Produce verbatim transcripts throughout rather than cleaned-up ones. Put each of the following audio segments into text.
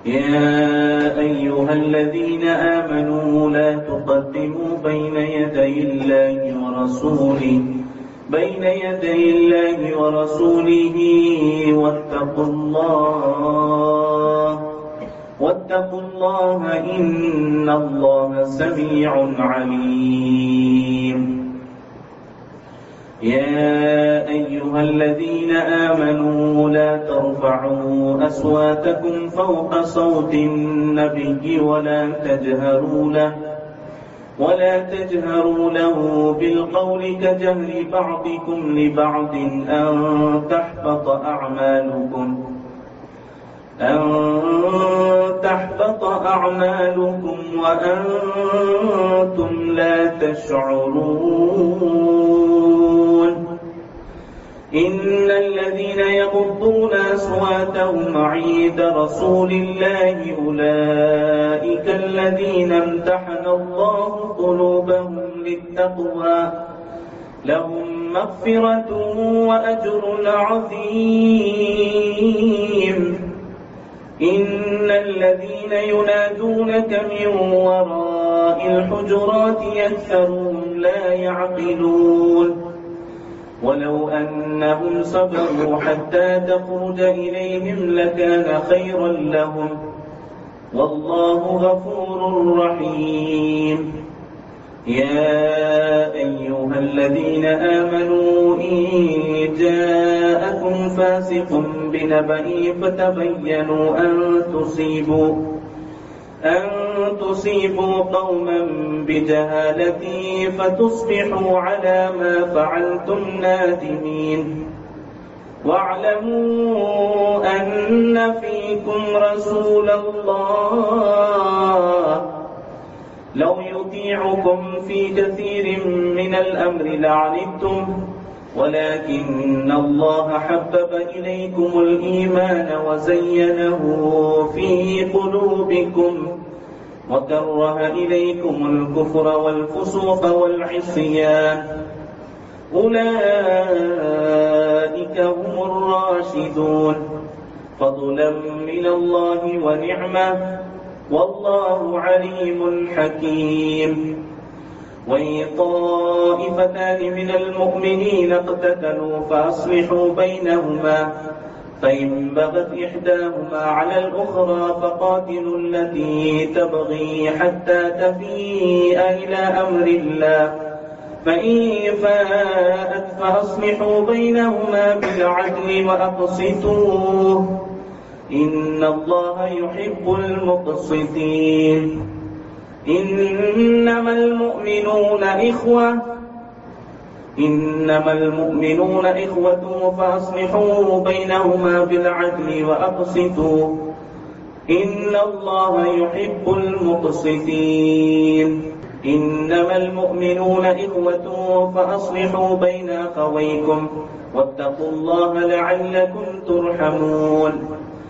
يا أيها الذين آمنوا لا تقدموا بين يدي الله ورسوله بين يدي الله ورسوله واتقوا الله واتقوا الله إن الله سميع عليم. يا أيها الذين آمنوا لا ترفعوا أصواتكم فوق صوت النبي ولا تجهروا له ولا تجهروا له بالقول كجهر بعضكم لبعض أن تحبط أعمالكم أن تحبط أعمالكم وأنتم لا تشعرون. إن الذين يغضون أصواتهم عند رسول الله أولئك الذين امتحن الله قلوبهم للتقوى لهم مغفرة وأجر عظيم. إن الذين ينادونك من وراء الحجرات أكثرهم لا يعقلون. ولو أنهم صبروا حتى تخرج إليهم لكان خيرا لهم والله غفور رحيم. يا أيها الذين آمنوا إن جاءكم فاسق بنبأ فتبينوا أن تصيبوا أن تصيبوا قوما بجهالة فتصبحوا على ما فعلتم نادمين. واعلموا أن فيكم رسول الله لو يطيعكم في كثير من الأمر لعنتم ولكن الله حبب إليكم الإيمان وزينه في قلوبكم وكره إليكم الكفر والفسوق والعصيان أولئك هم الراشدون فضلا من الله ونعمة والله عليم حكيم. وإن طائفتان من المؤمنين اقتتلوا فأصلحوا بينهما فإن بغت إحداهما على الأخرى فقاتلوا التي تبغي حتى تفيء إلى أمر الله فإن فاءت فأصلحوا بينهما بالعدل وأقسطوا إن الله يحب المقسطين. إنما المؤمنون إخوة إنما المؤمنون إخوة فأصلحوا بينهما بالعدل وأقسطوا إن الله يحب المقسطين. إنما المؤمنون إخوة فأصلحوا بين أخويكم واتقوا الله لعلكم ترحمون.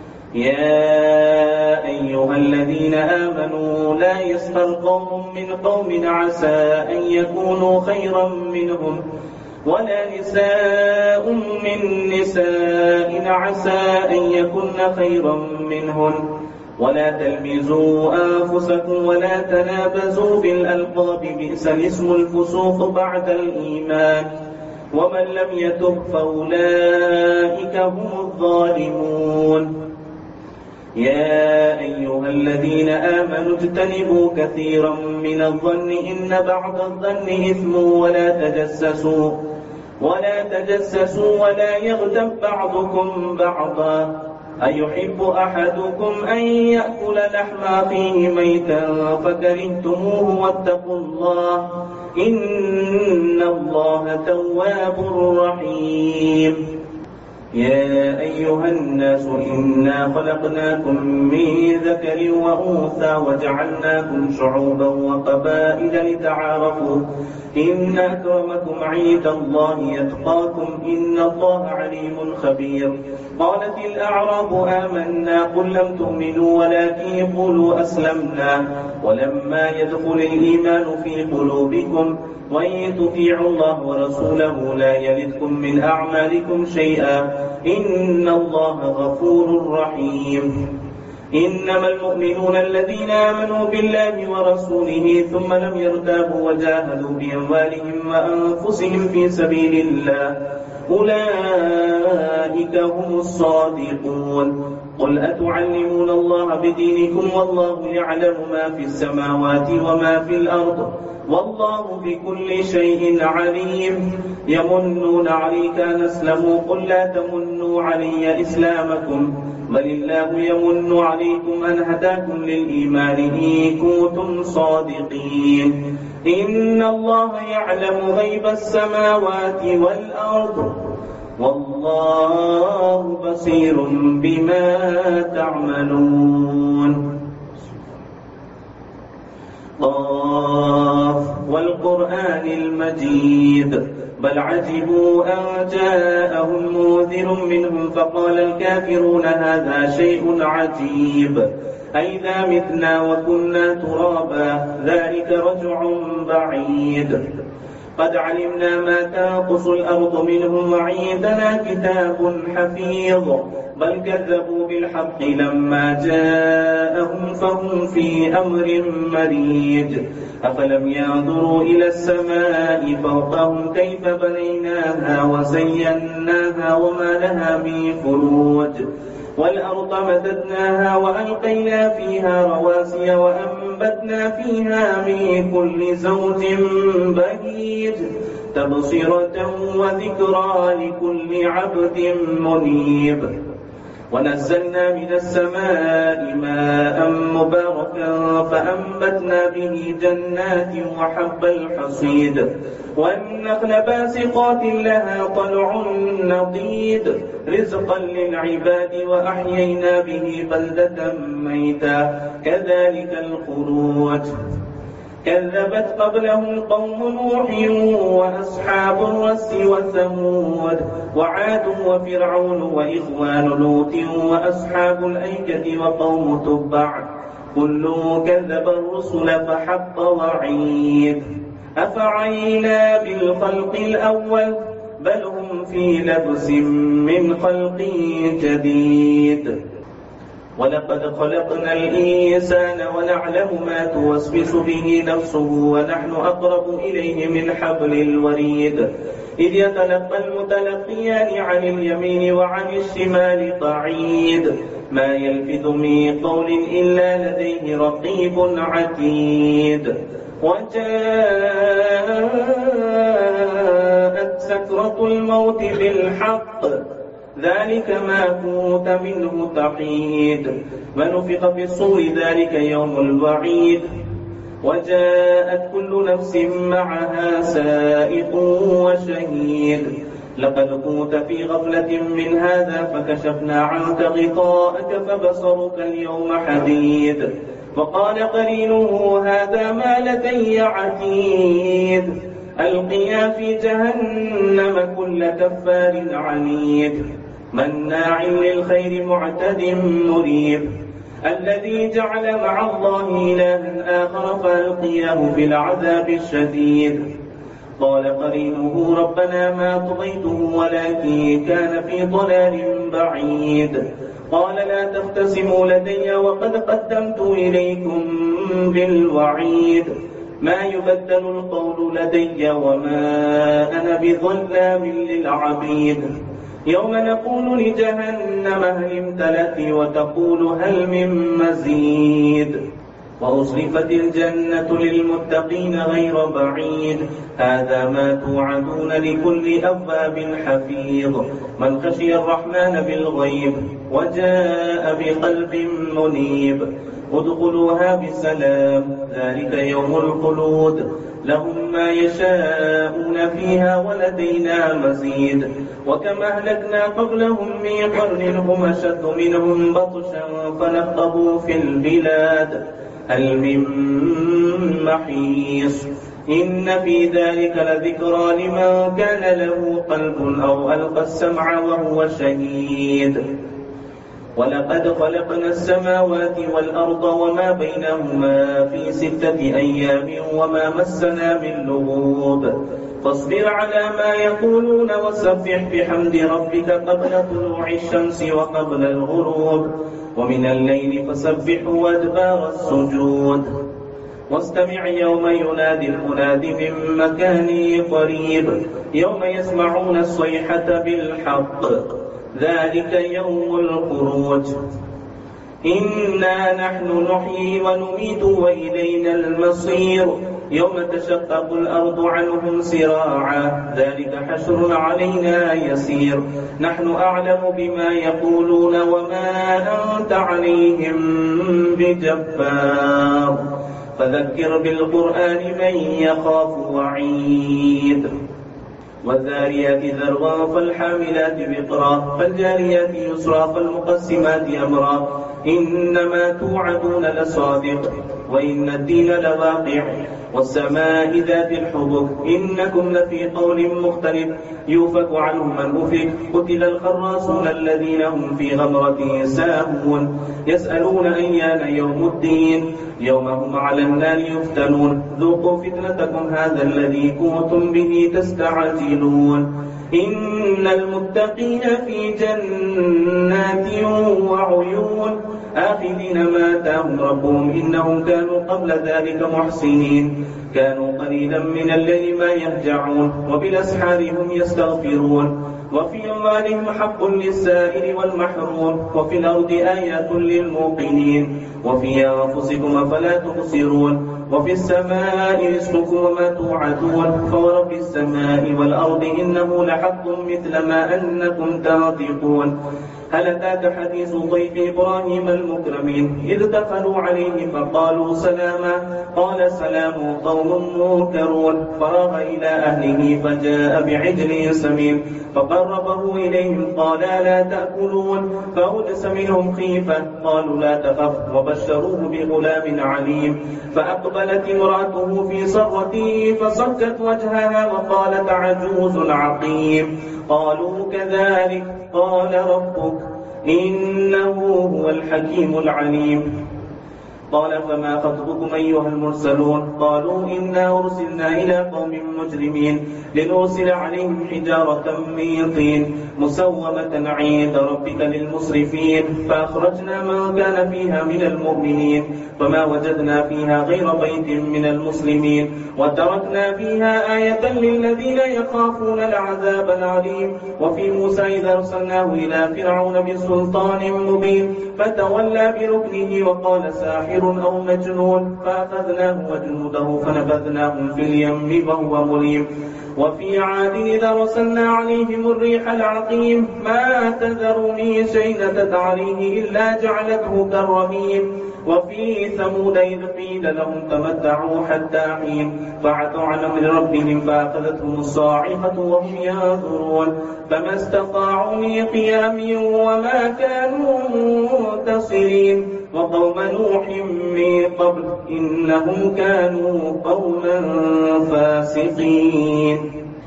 يا أيها الذين آمنوا لا يسخر قوم من قوم عسى أن يكونوا خيرا منهم ولا نساء من نساء عسى أن يكن خيرا منهن ولا تلمزوا أنفسكم ولا تنابزوا بالألقاب بئس الاسم الفسوق بعد الإيمان ومن لم يتب فأولئك هم الظالمون. يا أيها الذين آمنوا اجتنبوا كثيرا من الظن إن بعض الظن إثم ولا تجسسوا ولا تجسسوا ولا يغتب بعضكم بعضا أيحب أحدكم أن يأكل لحم أخيه ميتا فكرهتموه واتقوا الله إن الله تواب رحيم. يا أيها الناس إنا خلقناكم من ذكر وأنثى وجعلناكم شعوبا وقبائل لتعارفوا إن أكرمكم عند الله يتقاكم إن الله عليم خبير. قالت الأعراب آمنا قل لم تؤمنوا ولكن قولوا أسلمنا ولما يدخل الإيمان في قلوبكم وإن تطيعوا الله ورسوله لا يلدكم من أعمالكم شيئا إن الله غفور رحيم. إنما المؤمنون الذين آمنوا بالله ورسوله ثم لم يرتابوا وجاهدوا بأموالهم وأنفسهم في سبيل الله أولئك هم الصادقون. قل أتعلمون الله بدينكم والله يعلم ما في السماوات وما في الأرض والله بكل شيء عليم. يمنون عليك أن أسلموا قل لا تمنوا علي إسلامكم بل الله يمن عليكم أن هداكم للإيمان إن كنتم صادقين. إن الله يعلم غيب السماوات والأرض والله بصير بما تعملون. قاف والقرآن المجيد بل عجبوا أن جاءهم منذر منهم فقال الكافرون هذا شيء عجيب أئذا متنا وكنا ترابا ذلك رجع بعيد. قد علمنا ما تنقص الأرض منهم وعندنا كتاب حفيظ بل كذبوا بالحق لما جاءهم فهم في أمر مريج. أفلم ينظروا إلى السماء فوقهم كيف بنيناها وزيناها وما لها من فروج والأرض مددناها وألقينا فيها رواسي وأنبتنا فيها من كل زوج بهيج تبصرة وذكرى لكل عبد منيب. ونزلنا من السماء ماء مباركا فأنبتنا به جنات وحب الحصيد والنخل باسقات لها طلع نضيد رزقا للعباد وأحيينا به بلدة ميتا كذلك الخروج. كذبت قبلهم قوم نوح وأصحاب الرس وثمود وعاد وفرعون وإخوان لوط وأصحاب الأيكة وقوم تبع كل كذب الرسل فحق وعيد. أفعينا بالخلق الأول بل هم في لبس من خلق جديد. ولقد خلقنا الإنسان ونعلم ما توسوس به نفسه ونحن أقرب إليه من حبل الوريد إذ يتلقى المتلقيان عن اليمين وعن الشمال قعيد ما يلفظ من قول إلا لديه رقيب عتيد. وجاءت سكرة الموت بالحق ذلك ما كنت منه تحيد ونفخ في الصور ذلك يوم الوعيد. وجاءت كل نفس معها سائق وشهيد لقد كنت في غفلة من هذا فكشفنا عنك غطاءك فبصرك اليوم حديد. وقال قرينه هذا ما لدي عتيد ألقيا في جهنم كل كفار عنيد مناع للخير معتد مريب الذي جعل مع الله إلها آخر فألقياه في العذاب الشديد. قال قرينه ربنا ما طغيته ولكن كان في ضلال بعيد. قال لا تختصموا لدي وقد قدمت إليكم بالوعيد ما يبدل القول لدي وما أنا بظلام للعبيد. يوم نقول لجهنم هل امتلأت وتقول هل من مزيد. وأصرفت الجنة للمتقين غير بعيد هذا ما توعدون لكل أواب حفيظ من خشي الرحمن بالغيب وجاء بقلب منيب ادخلوها بسلام ذلك يوم الخلود لهم ما يشاءون فيها ولدينا مزيد. وكما أهلكنا قبلهم من قرن هم أشد منهم بطشا فنقبوا في البلاد هل من محيص. إن في ذلك لذكرى لمن كان له قلب أو ألقى السمع وهو شهيد. ولقد خلقنا السماوات والأرض وما بينهما في ستة أيام وما مسنا من لغوب فاصبر على ما يقولون وسبح بحمد ربك قبل طلوع الشمس وقبل الغروب ومن الليل فسبحه وأدبار السجود واستمع يوم ينادي المناد من مكان قريب يوم يسمعون الصيحة بالحق ذلك يوم الخروج إنا نحن نحيي ونميت وإلينا المصير يوم تشقق الأرض عنهم سراعا ذلك حشر علينا يسير نحن أعلم بما يقولون وما أنت عليهم بجبار فذكر بالقرآن من يخاف وعيد والذاريات ذروا فالحاملات وقرا فالجاريات يسرا فالمقسمات أمرا إنما توعدون لصادق وإن الدين لواقع والسماء ذات الحبك إنكم لفي قول مختلف يوفك عنه من أفك قتل الخراصون الذين هم في غمرة ساهون يسألون أيان يوم الدين يوم هم على النار يفتنون ذوقوا فتنتكم هذا الذي كنتم به تستعجلون إن المتقين في جنات وعيون آخذين ما آتاهم ربهم إنهم كانوا قبل ذلك محسنين كانوا قليلا من الليل ما يهجعون وبالأسحار هم يستغفرون وفي أموالهم حق للسائل والمحروم وفي الأرض آيات للموقنين وفي أنفسكم أفلا تبصرون وفي السماء رزقكم وما توعدون فورب السماء والأرض إنه لحق مثل ما أنكم تنطقون هل أتاك حديث ضيف إبراهيم المكرمين إذ دخلوا عليه فقالوا سلاما قال سلام قوم منكرون فراغ إلى أهله فجاء بعجل سمين فقربه إليهم قال لا تأكلون فأوجس منهم خيفة قالوا لا تخف وبشروه بغلام عليم فأقبلت امرأته في صرته فصكت وجهها وقالت عجوز عقيم قالوا كذلك قال ربك إنه هو الحكيم العليم قال فما خطبكم أيها المرسلون قالوا إنا أرسلنا إلى قوم مجرمين لنرسل عليهم حجارة من طين مسومة عند ربك للمسرفين فأخرجنا من كان فيها من المؤمنين فما وجدنا فيها غير بيت من المسلمين وتركنا فيها آية للذين يخافون العذاب العليم وفي موسى إذا أرسلناه إلى فرعون بسلطان مبين فتولى بركنه وقال ساحر أو مجنون فأخذناه وجنوده فنبذناهم في اليم وهو مليم وفي عاد إذا أرسلنا عليهم الريح العقيم ما تذر من شيء أتت عليه إلا جعلته كالرميم وفي ثمود إذ قيل لهم تمتعوا حتى حين فعتوا عن أمر ربهم فأخذتهم الصاعقة وهم ينظرون فما استطاعوا من قيام وما كانوا منتصرين وقوم نوح من قبل إنهم كانوا قوما فاسقين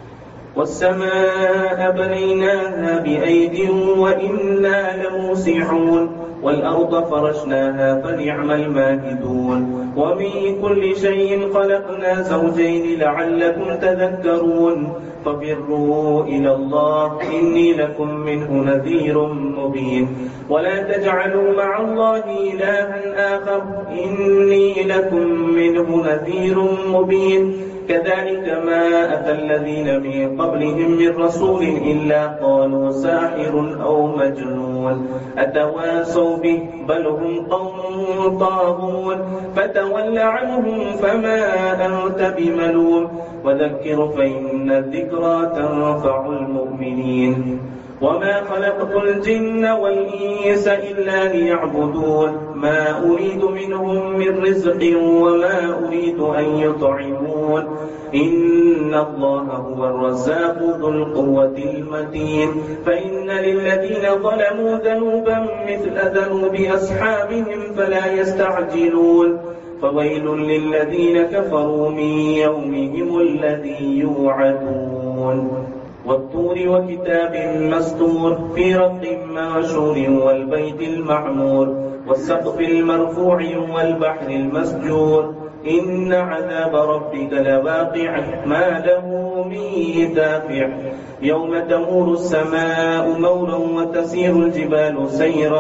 والسماء بنيناها بأيد وإنا لموسعون والأرض فرشناها فنعم الماهدون ومن كل شيء خلقنا زوجين لعلكم تذكرون ففروا إلى الله إني لكم منه نذير مبين ولا تجعلوا مع الله إلها آخر إني لكم منه نذير مبين كذلك ما أتى الذين من قبلهم من رسول إلا قالوا ساحر أو مجنون أتواصوا به بل هم قوم طاغون فتول عنهم فما أنت بملوم وذكر فإن الذكرى تنفع المؤمنين وما خلقت الجن والإنس إلا ليعبدون ما أريد منهم من رزق وما أريد أن يطعمون إن الله هو الرزاق ذو القوة المتين فإن للذين ظلموا ذنوبا مثل ذنوب أصحابهم فلا يستعجلون فويل للذين كفروا من يومهم الذي يوعدون والطور وكتاب مسطور في رق منشور والبيت المعمور والسقف المرفوع والبحر المسجور إن عذاب ربك لواقع ما له من دافع يوم تمور السماء مورا وتسير الجبال سيرا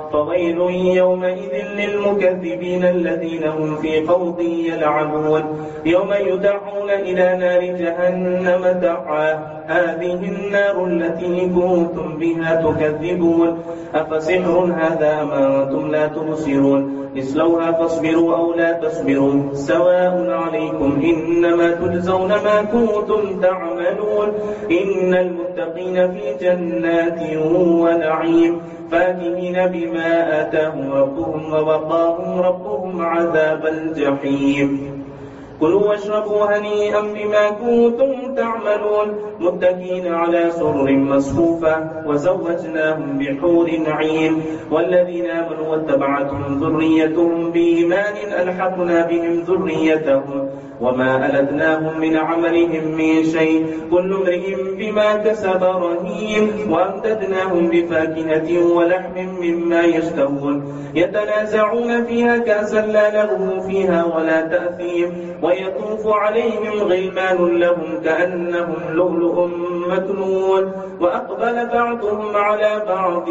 فويل يومئذ للمكذبين الذين هم في خوض يلعبون يوم يدعون إلى نار جهنم دعا هذه النار التي كنتم بها تكذبون أفسحر هذا أم أنتم لا تبصرون اصلوها فاصبروا أو لا تصبروا سواء عليكم إنما تجزون ما كنتم تعملون إن المتقين في جنات ونعيم فاكهين بما آتاهم ربهم ووقاهم ربهم عذاب الجحيم كلوا واشربوا هنيئا بما كنتم تعملون متكئين على سرر مصفوفة وزوجناهم بحور عين والذين آمنوا واتبعتهم ذريتهم بإيمان ألحقنا بهم ذريتهم وما ألتناهم من عملهم من شيء كل امرئ بما كسب رهين وأمددناهم بفاكهة ولحم مما يشتهون يتنازعون فيها كأسا لا لغو فيها ولا تأثيم ويطوف عليهم غلمان لهم كأنهم لؤلؤ مكنون وأقبل بعضهم على بعض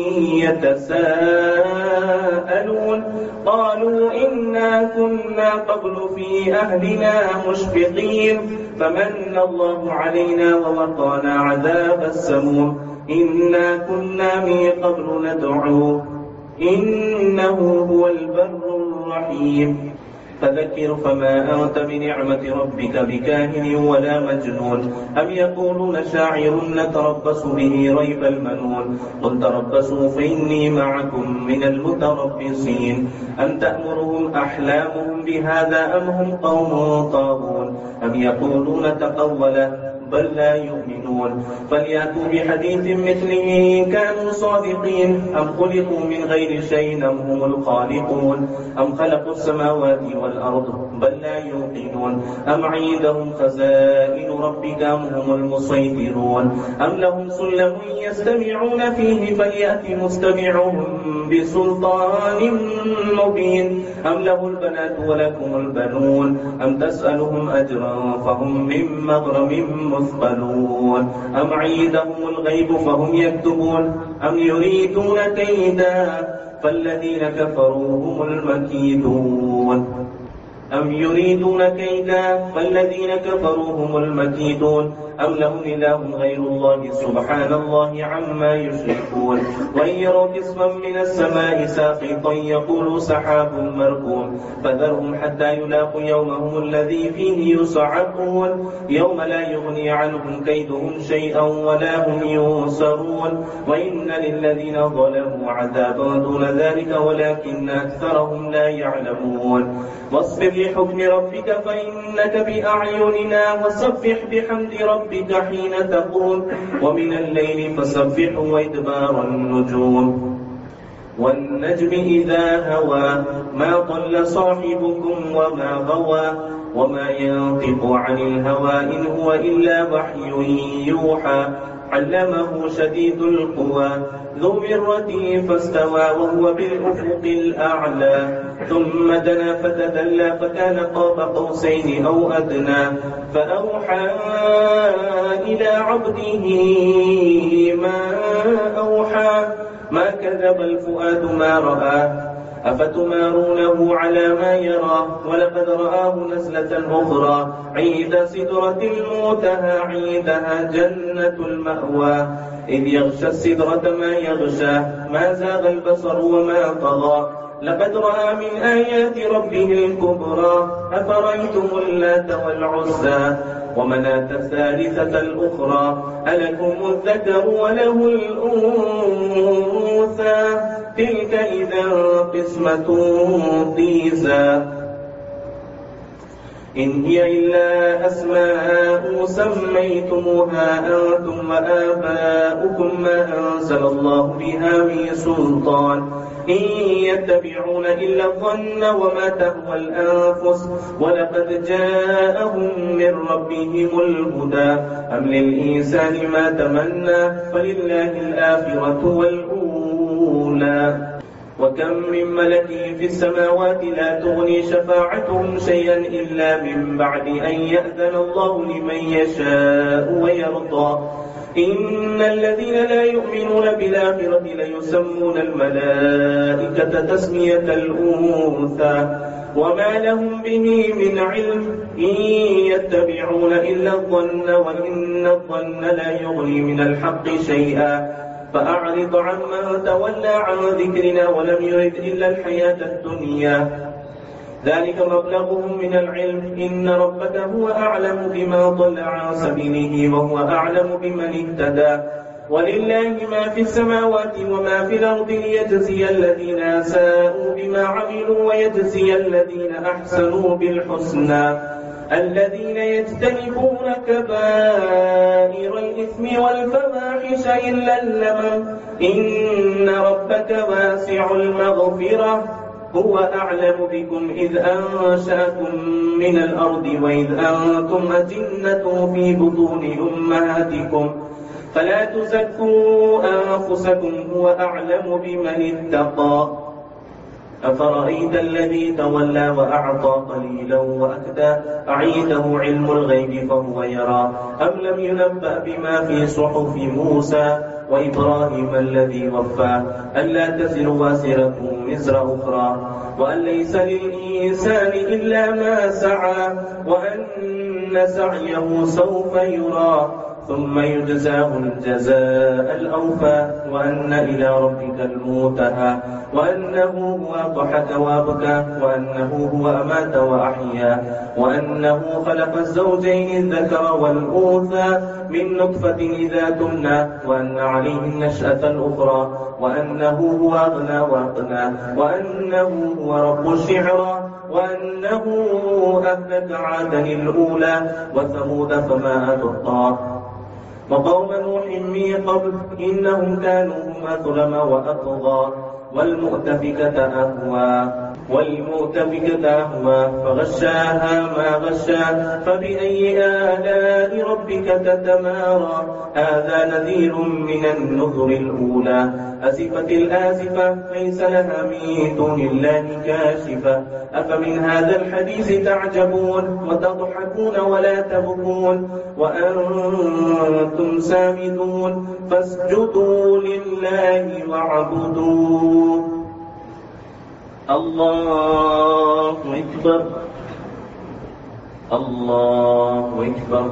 يتساءلون قالوا إنا كنا قبل في أهلنا مشفقين فمن الله علينا ووقانا عذاب السموم إنا كنا من قبل ندعوه إنه هو البر الرحيم فذكر فما أنت بنعمة ربك بكاهن ولا مجنون أم يقولون شاعر نتربص به ريب المنون قل تربصوا فإني معكم من المتربصين أم تأمرهم أحلامهم بهذا أم هم قوم طاغون أم يقولون تقوله بل لا يؤمنون فليأتوا بحديث مثله إن كانوا صادقين أم خلقوا من غير شيء أم هم الخالقون أم خلقوا السماوات والأرض بل لا يوقنون أم عندهم خزائن ربك أم هم المسيطرون أم لهم سلم يستمعون فيه فليأت مستمعهم بسلطان مبين أم له البنات ولكم البنون أم تسألهم أجرا فهم من مغرم مثقلون أم عندهم الغيب فهم يكتبون أم يريدون كيدا فالذين كفروا هم المكيدون أم يريدون كيدا فالذين كفروا هم المكيدون أم لهم إله غير الله سبحان الله عما يشركون وإن يروا كسفا من السماء ساقطا يقولوا سحاب مركوم فذرهم حتى يلاقوا يومهم الذي فيه يصعقون يوم لا يغني عنهم كيدهم شيئا ولا هم ينصرون وإن للذين ظلموا عذابا دون ذلك ولكن أكثرهم لا يعلمون واصبر لحكم ربك فإنك بأعيننا وسبح بحمد ربك حين تقوم ومن الليل فسبح وإدبار النجوم والنجم إذا هوى ما ضل صاحبكم وما غوى وما ينطق عن الهوى إن هو إلا وحي يوحى علمه شديد القوى ذو مرة فاستوى وهو بالأفق الأعلى ثم دنا فتدلى فكان قاب قوسين أو أدنى فأوحى إلى عبده ما أوحى ما كذب الفؤاد ما رأى أفتمارونه على ما يرى ولقد رآه نزلة أخرى عند سدرة المنتهى عندها جنة المأوى إذ يغشى السدرة ما يغشى ما زاغ البصر وما طغى لقد رأى من آيات ربه الكبرى أفرأيتم اللات والعزى ومناة الثالثة الأخرى ألكم الذكر وله الأنثى تلك إذا قسمة ضيزى إن هي إلا أسماء سميتموها أنتم وآباؤكم ما أنزل الله بها من سلطان إن يتبعون إلا الظن وما تهوى الأنفس ولقد جاءهم من ربهم الهدى أم للإنسان ما تمنى فلله الآخرة والأولى وكم من ملك في السماوات لا تغني شفاعتهم شيئا إلا من بعد أن يأذن الله لمن يشاء ويرضى إن الذين لا يؤمنون بالآخرة ليسمون الملائكة تسمية الأنثى وما لهم به من علم إن يتبعون إلا الظن وإن الظن لا يغني من الحق شيئا فأعرض عمن تولى عن ذكرنا ولم يرد إلا الحياة الدنيا ذلك مبلغهم من العلم إن ربك هو أعلم بما ضل عن سبيله وهو أعلم بمن اهتدى ولله ما في السماوات وما في الأرض ليجزي الذين أساءوا بما عملوا ويجزي الذين أحسنوا بالحسنى الذين يجتنبون كبائر الإثم والفواحش إلا اللمم إن ربك واسع المغفرة هو أعلم بكم إذ أنشأكم من الأرض وإذ أنتم أجنة في بطون أمهاتكم فلا تزكوا أنفسكم هو أعلم بمن اتقى أفرأيت الذي تولى وأعطى قليلا وأكدى أعنده علم الغيب فهو يرى أم لم ينبأ بما في صحف موسى وإبراهيم الذي وفى ألا تزر وازرة وزر أخرى وأن ليس للإنسان إلا ما سعى وأن سعيه سوف يرى ثم يجزاه الجزاء الأوفى وأن إلى ربك المنتهى وأنه هو ضحك وابكى وأنه هو أمات وأحيا وأنه خلق الزوجين الذكر والأنثى من نطفة إذا تمنى وأن عليه النشأة الأخرى وأنه هو أغنى وأقنى وأنه هو رب الشعرى وأنه أهلك عادا الأولى وثمود فما أبقى وقوم نوح من قبل إنهم كانوا هم أظلم وأطغى والمؤتفكة أهوى والمؤتفكة أهوى فغشاها ما غشا فبأي آلاء ربك تتمارى هذا نذير من النذر الأولى أزفت الآزفة ليس لها من دون الله كاشفة أفمن هذا الحديث تعجبون وتضحكون ولا تبكون وأنتم سامدون فاسجدوا لله واعبدوا الله أكبر الله أكبر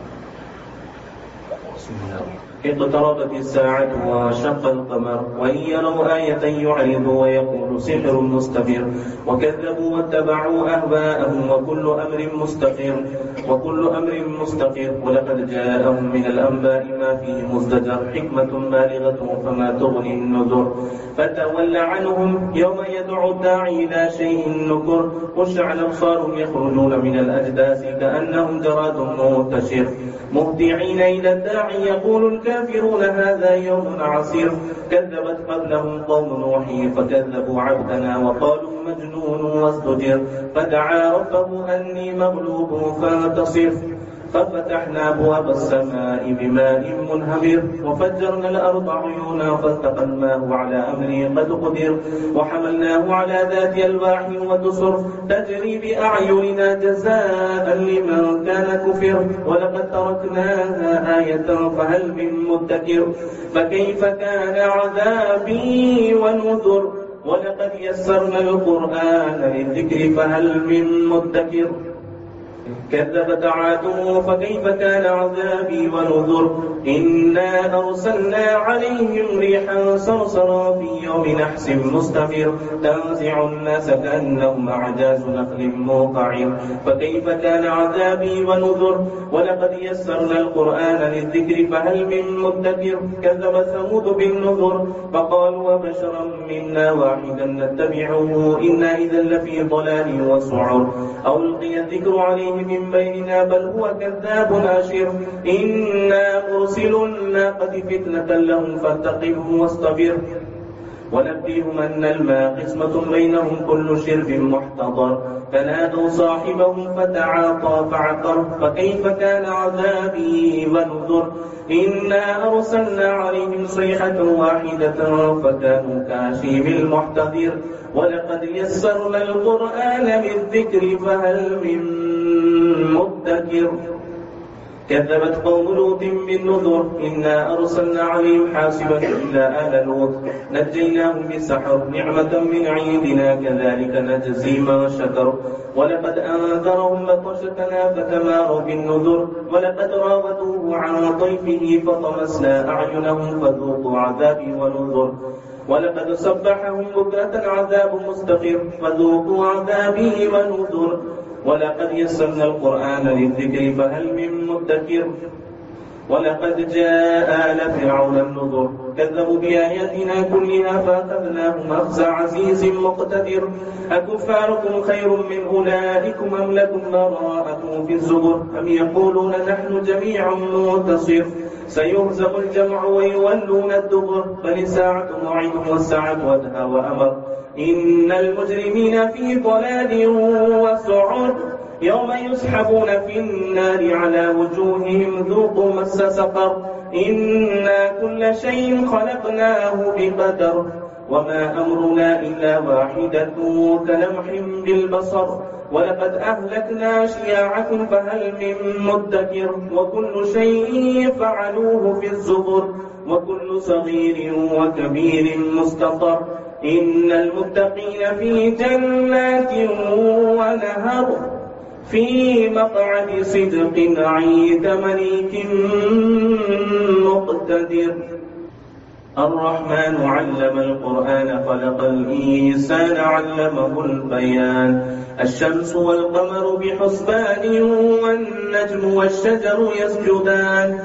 بسم الله اقتربت الساعة وشق القمر وإن يروا آية يعرضوا ويقول سحر مستمر وكذبوا واتبعوا أهواءهم وكل أمر مستقر وكل أمر مستقر ولقد جاءهم من الأنباء ما فيه مزدجر حكمة بالغة فما تغني النذر فتول عنهم يوم يدعو الداعي إلى شيء نكر خشع أبصارهم يخرجون من الأجداث كأنهم جراد منتشر مهطعين إلى الداعي يقول الكافرون هذا يوم عسير كذبت قبلهم قوم نوح فكذبوا عبدنا وقالوا مجنون وازدجر فدعا ربه أني مغلوب فانتصر ففتحنا أبواب السماء بماء منهمر وفجرنا الأرض عيونا فالتقى الماء على أمر قد قدر وحملناه على ذات ألواح ودسر تجري بأعيننا جزاء لمن كان كفر ولقد تركناها آية فهل من مدكر فكيف كان عذابي ونذر ولقد يسرنا القرآن للذكر فهل من مدكر كذبت عاد فكيف كان عذابي ونذر إنا أرسلنا عليهم ريحا صرصرا في يوم نحس مستمر تنزع الناس كأنهم أعجاز نخل منقعر فكيف كان عذابي ونذر ولقد يسرنا القرآن للذكر فهل من مدكر كذب ثمود بالنذر فقالوا وبشرا منا واحدا نتبعه إنا إذا لفي ضلال وسعر أو ألقي الذكر عليه من بيننا بل هو كذاب أشر إنا مرسل الناقة فتنة لهم فاتقهم واصطبر ونبئهم أن الماء قسمة بينهم كل شرب محتضر فنادوا صاحبهم فتعاطى فعقر فكيف كان عذابي ونذر إنا أرسلنا عليهم صيحة واحدة فكانوا كهشيم المحتضر ولقد يسرنا القرآن للذكر فهل من مدكر كذبت قوم لوط بالنذر إنا أرسلنا عليهم حاسبا إلا آل لوط نجيناهم بسحر نعمة من عندنا كذلك نجزي من شكر ولقد أنذرهم بطشتنا فتماروا بالنذر ولقد راودوه عن طيفه فطمسنا أعينهم فذوقوا عذابي ونذر ولقد صبحهم بكرة عذاب مستقر فذوقوا عذابي ونذر ولقد يسرنا القرآن للذكر فهل من مدكر ولقد جاء آل فرعون النذر كذبوا بآياتنا كلها فأخذناهم أخذ عزيز مقتدر أكفاركم خير من أولئكم أم لكم براءة في الزبر أم يقولون نحن جميع منتصر سيهزم الجمع ويولون الدبر بل الساعة موعدهم والساعة أدهى وأمر إن المجرمين في ضلال وسعر يوم يسحبون في النار على وجوههم ذوقوا مس سقر إنا كل شيء خلقناه بقدر وما أمرنا إلا واحدة كلمح بالبصر ولقد أهلكنا شياعكم فهل من مدكر وكل شيء فعلوه في الزبر وكل صغير وكبير مستطر إن المتقين في جنات ونهر في مقعد صدق عند مليك مقتدر الرحمن علم القرآن خلق الإنسان علمه البيان الشمس والقمر بحسبان والنجم والشجر يسجدان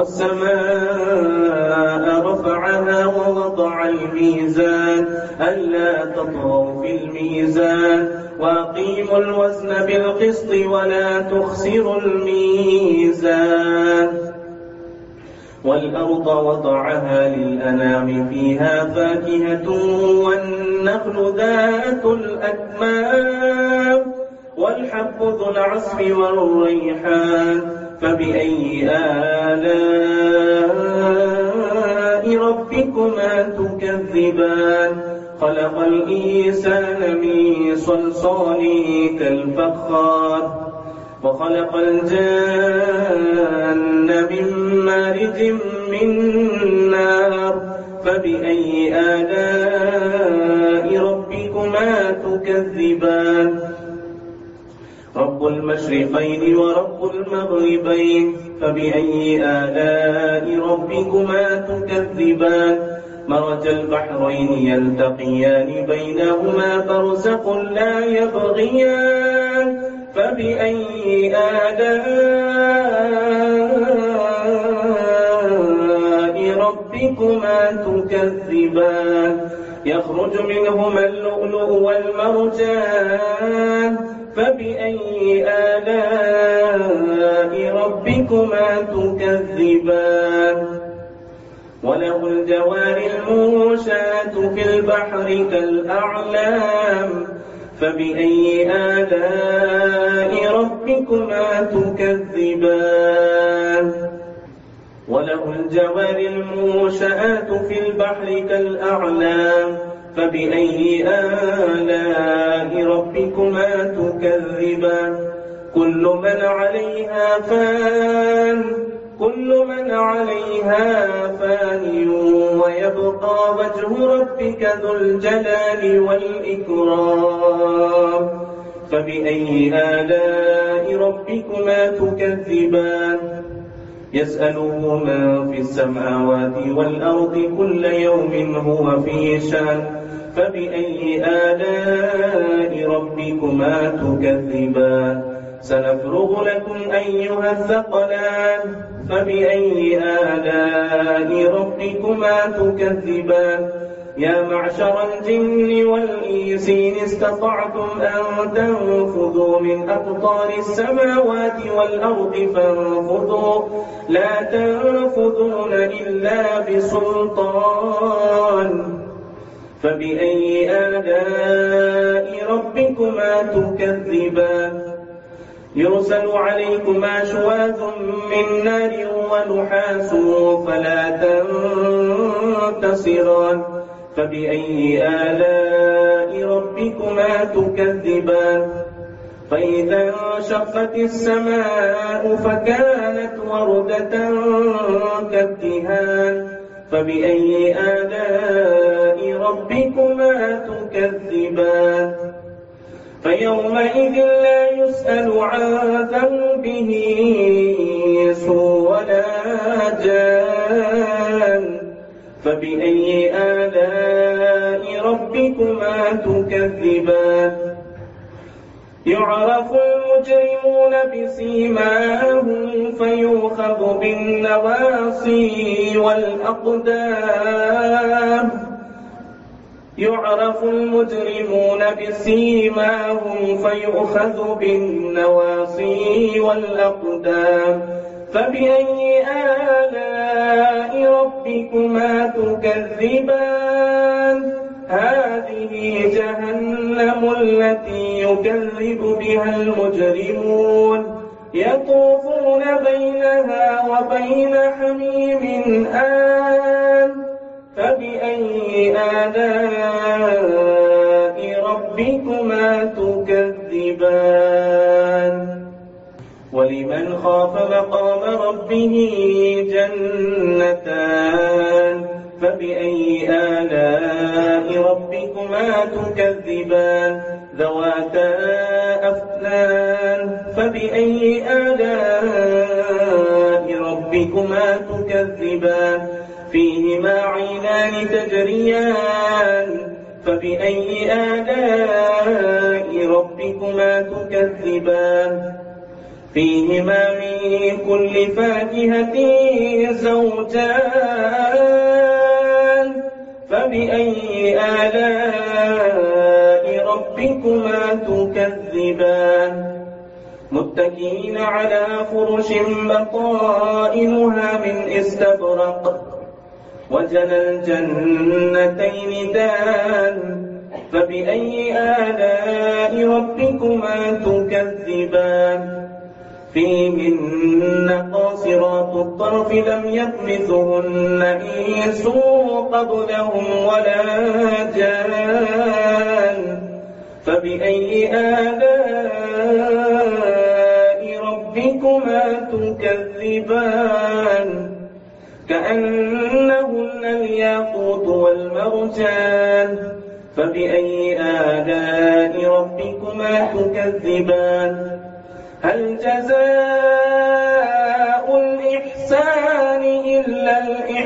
والسماء رفعها ووضع الميزان ألا تطغوا في الميزان وأقيموا الوزن بالقسط ولا تخسروا الميزان والأرض وضعها للأنام فيها فاكهة والنخل ذات الأكمام والحب ذو العصف والريحان فبأي آلاء ربكما تكذبان خلق الإنسان من صلصال كالفخار وخلق الجن من مارج من نار فبأي آلاء ربكما تكذبان رب المشرقين ورب المغربين فبأي آلاء ربكما تكذبان مرج البحرين يلتقيان بينهما برزق لا يبغيان فبأي آلاء ربكما تكذبان يخرج منهما اللؤلؤ والمرجان فبأي آلاء ربكما تكذبان وله الجوار المنشآت في البحر كالأعلام فبأي آلاء ربكما تكذبان وله الجوار المنشآت في البحر كالأعلام فبأي آلاء ربكما تكذبان كل من عليها فان كل من عليها فان ويبقى وجه ربك ذو الجلال والإكرام فبأي آلاء ربكما تكذبان يسأله من في السماوات والأرض كل يوم هو في شأن فبأي آلاء ربكما تكذبان سنفرغ لكم أيها الثقلان فبأي آلاء ربكما تكذبان يا معشر الجن والإنس إن استطعتم أن تنفذوا من أقطار السماوات والأرض فانفذوا لا تنفذون إلا بسلطان فبأي آلاء ربكما تكذبان يرسل عليكما شواظ من نار ونحاس فلا تنتصران فبأي آلاء ربكما تكذبان فإذا انشقت السماء فكانت وردة كالدهان فبأي آلاء ربكما تكذبان فيومئذ لا يسأل عن ذنبه إنس ولا جان فبأي آلاء ربكما تكذبان يعرف المجرمون بسيماهم فيؤخذ بالنواصي والأقدام يعرف المجرمون بسيماهم فيؤخذ بالنواصي والأقدام فبأي آلاء ربكما تكذبان هذه جهنم التي يكذب بها المجرمون يطوفون بينها وبين حميم آن فبأي آلاء ربكما تكذبان ولمن خاف مقام ربه جنتان فبأي آلاء ربكما تكذبان ذواتا أفنان فبأي آلاء ربكما تكذبان فيهما عينان تجريان فبأي آلاء ربكما تكذبان فيهما من كل فاكهة زوجان فبأي آلاء ربكما تكذبان متكئين على فرش بطائنها من استبرق وجنى الجنتين دان فبأي آلاء ربكما تكذبان فيهن قاصرات الطرف لم يطمثهن إنس قبلهم ولا جان فبأي آلاء ربكما تكذبان كأنهن الياقوت والمرجان فبأي آلاء ربكما تكذبان هل جزاء الإحسان إلا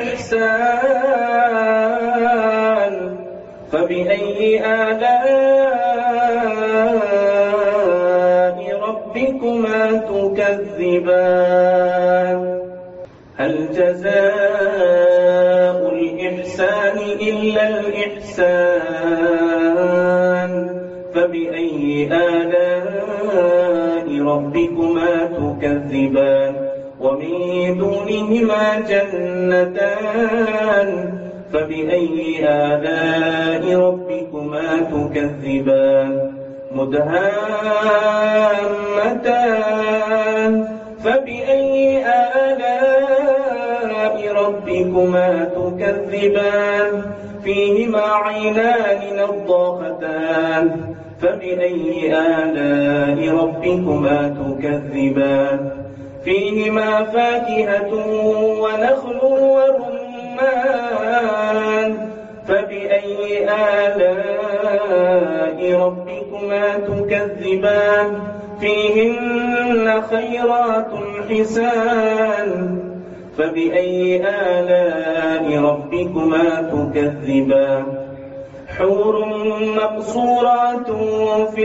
الإحسان فبأي آلاء ربكما تكذبان هل جزاء الإحسان إلا الإحسان فبأي آلاء ربكما تكذبان ومن دونهما جنتان فبأي آلاء ربكما تكذبان مدهامتان فبأي آلاء ربكما تكذبان فيهما عينان نضاختان فبأي آلاء ربكما تكذبان فيهما فاكهة ونخل ورمان فبأي آلاء ربكما تكذبان فيهن خيرات حسان فبأي آلاء ربكما تكذبان حور مقصورات في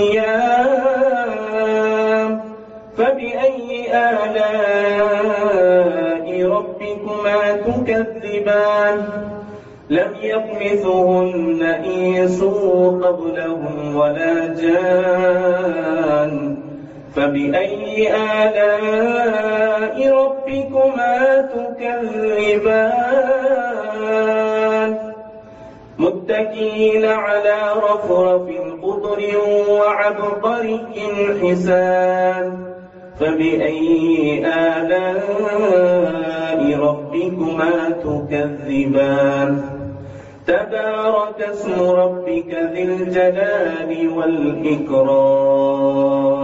الخيام فبأي آلاء ربكما تكذبان لم يطمثهن إنس قبلهم ولا جان فبأي آلاء ربكما تكذبان متكئين على رفرف خضر وعبقري حسان فبأي آلاء ربكما تكذبان تبارك اسم ربك ذي الجلال والإكرام